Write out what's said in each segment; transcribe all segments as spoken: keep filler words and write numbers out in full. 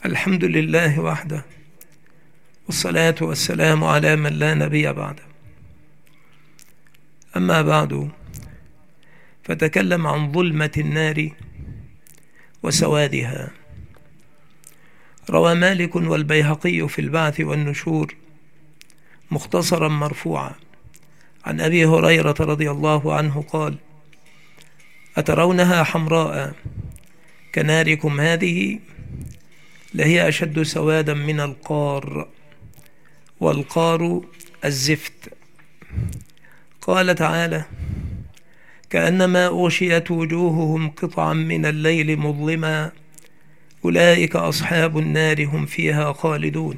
الحمد لله وحده، والصلاة والسلام على من لا نبي بعده. أما بعد، فتكلم عن ظلمة النار وسوادها. روى مالك والبيهقي في البعث والنشور مختصرا مرفوعا عن أبي هريرة رضي الله عنه قال: أترونها حمراء كناركم هذه؟ لهي أشد سوادا من القار، والقار الزفت. قال تعالى: كأنما أغشيت وجوههم قطعا من الليل مظلما، أولئك أصحاب النار هم فيها خالدون.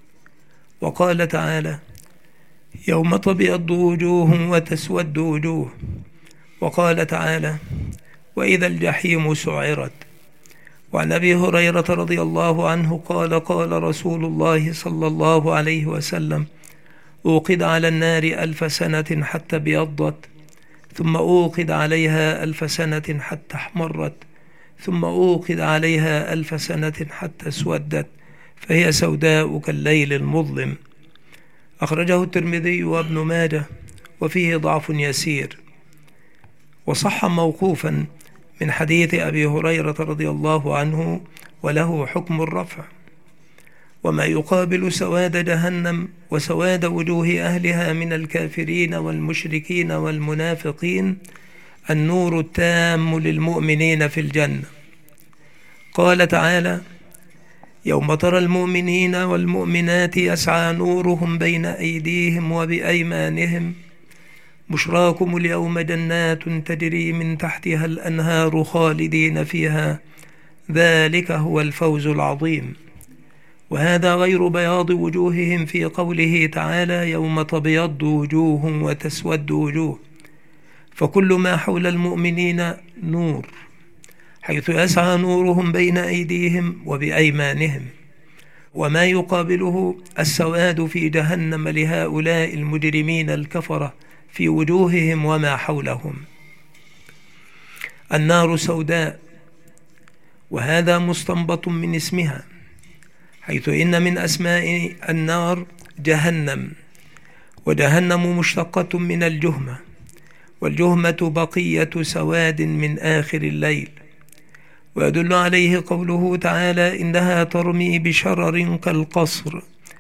وقال تعالى: يوم تبيض وجوه وتسود وجوه. وقال تعالى: وإذا الجحيم سعرت. وعن أبي هريرة رضي الله عنه قال: قال رسول الله صلى الله عليه وسلم: أوقد على النار ألف سنة حتى ابيضت، ثم أوقد عليها ألف سنة حتى احمرت، ثم أوقد عليها ألف سنة حتى اسودت، فهي سوداء كالليل المظلم. أخرجه الترمذي وابن ماجه، وفيه ضعف يسير. وصح موقوفا من حديث أبي هريرة رضي الله عنه، وله حكم الرفع. وما يقابل سواد جهنم وسواد وجوه أهلها من الكافرين والمشركين والمنافقين النور التام للمؤمنين في الجنة. قال تعالى: يوم ترى المؤمنين والمؤمنات يسعى نورهم بين أيديهم وبأيمانهم، بشراكم اليوم جنات تجري من تحتها الأنهار خالدين فيها، ذلك هو الفوز العظيم. وهذا غير بياض وجوههم في قوله تعالى: يوم تبيض وجوه وتسود وجوه. فكل ما حول المؤمنين نور، حيث يسعى نورهم بين أيديهم وبأيمانهم. وما يقابله السواد في جهنم لهؤلاء المجرمين الكفرة في وجوههم وما حولهم. النار سوداء، وهذا مستنبط من اسمها، حيث إن من أسماء النار جهنم، وجهنم مشتقة من الجهمة، والجهمة بقية سواد من آخر الليل. ويدل عليه قوله تعالى: إنها ترمي بشرر كالقصر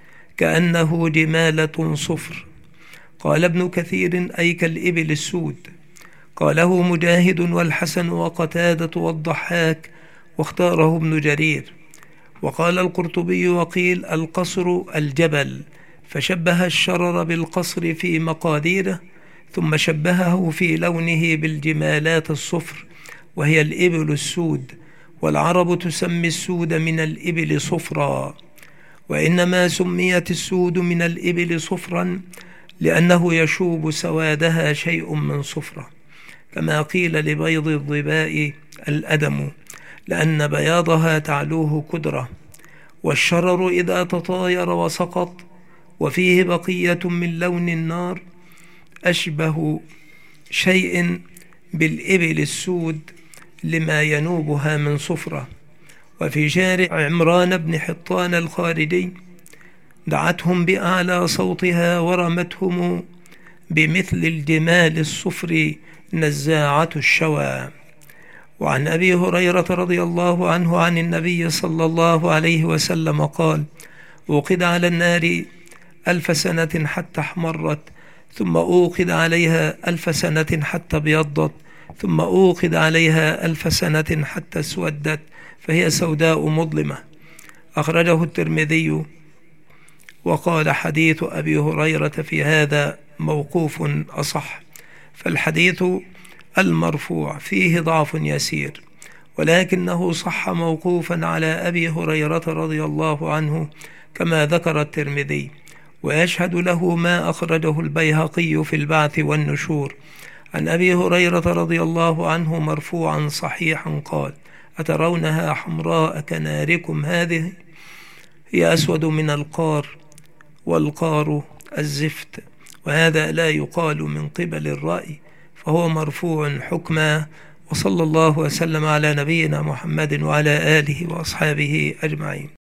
كأنه جمالة صفر. قال ابن كثير: أي كالإبل السود. قاله مجاهد والحسن وقتادة والضحاك، واختاره ابن جرير. وقال القرطبي: وقيل القصر الجبل، فشبه الشرر بالقصر في مقاديره، ثم شبهه في لونه بالجمالات الصفر، وهي الإبل السود. والعرب تسمي السود من الإبل صفرا، وإنما سميت السود من الإبل صفرا لأنه يشوب سوادها شيء من صفرة، كما قيل لبيض الظباء الأدم، لأن بياضها تعلوه كدرة. والشرر إذا تطاير وسقط وفيه بقية من لون النار أشبه شيء بالإبل السود لما ينوبها من صفرة. وفي شارع عمران بن حطان الخارجي: دعتهم بأعلى صوتها ورمتهم بمثل الجمال الصفر نزاعة الشوى. وعن أبي هريرة رضي الله عنه عن النبي صلى الله عليه وسلم قال: أوقد على النار ألف سنة حتى احمرت، ثم أوقد عليها ألف سنة حتى ابيضت، ثم أوقد عليها ألف سنة حتى اسودت، فهي سوداء مظلمة. أخرجه الترمذي، وقال: حديث أبي هريرة في هذا موقوف أصح. فالحديث المرفوع فيه ضعف يسير، ولكنه صح موقوفا على أبي هريرة رضي الله عنه كما ذكر الترمذي. ويشهد له ما أخرجه البيهقي في البعث والنشور عن أبي هريرة رضي الله عنه مرفوعا صحيحا قال: أترونها حمراء كناركم هذه؟ هي أسود من القار، والقار الزفت. وهذا لا يقال من قبل الرأي، فهو مرفوع حكما. وصلى الله وسلم على نبينا محمد وعلى آله وأصحابه أجمعين.